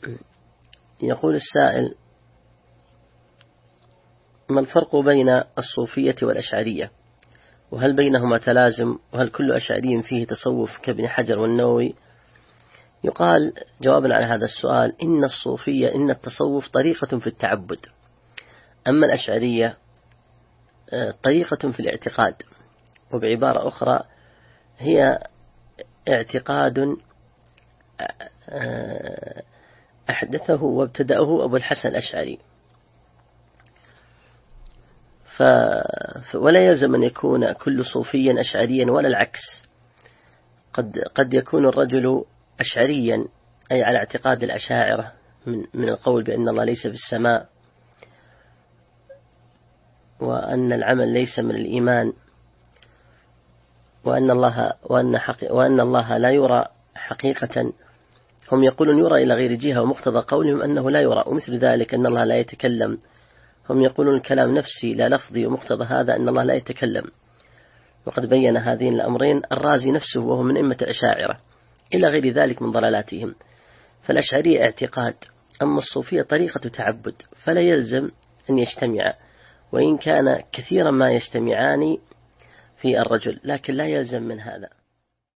يقول السائل: ما الفرق بين الصوفية والأشعرية؟ وهل بينهما تلازم؟ وهل كل أشعري فيه تصوف كابن حجر والنووي؟ يقال جوابا على هذا السؤال: إن الصوفية إن التصوف طريقة في التعبد، أما الأشعرية طريقة في الاعتقاد، وبعبارة أخرى هي اعتقاد أحدثه وابتدأه أبو الحسن الأشعري. ولا يلزم أن يكون كل صوفيا أشعريا ولا العكس، قد يكون الرجل أشعريا أي على اعتقاد الأشاعرة من القول بأن الله ليس في السماء، وأن العمل ليس من الإيمان، وأن الله لا يرى حقيقة. هم يقولون يرى إلى غير جهة، ومقتضى قولهم أنه لا يرى، ومثل ذلك أن الله لا يتكلم. هم يقولون الكلام نفسي لا لفظي، ومقتضى هذا أن الله لا يتكلم. وقد بين هذين الأمرين الرازي نفسه وهو من أئمة الأشاعرة، إلى غير ذلك من ضلالاتهم. فالأشعرية اعتقاد، أما الصوفية طريقة تعبد، فلا يلزم أن يجتمع، وإن كان كثيرا ما يجتمعان في الرجل، لكن لا يلزم من هذا.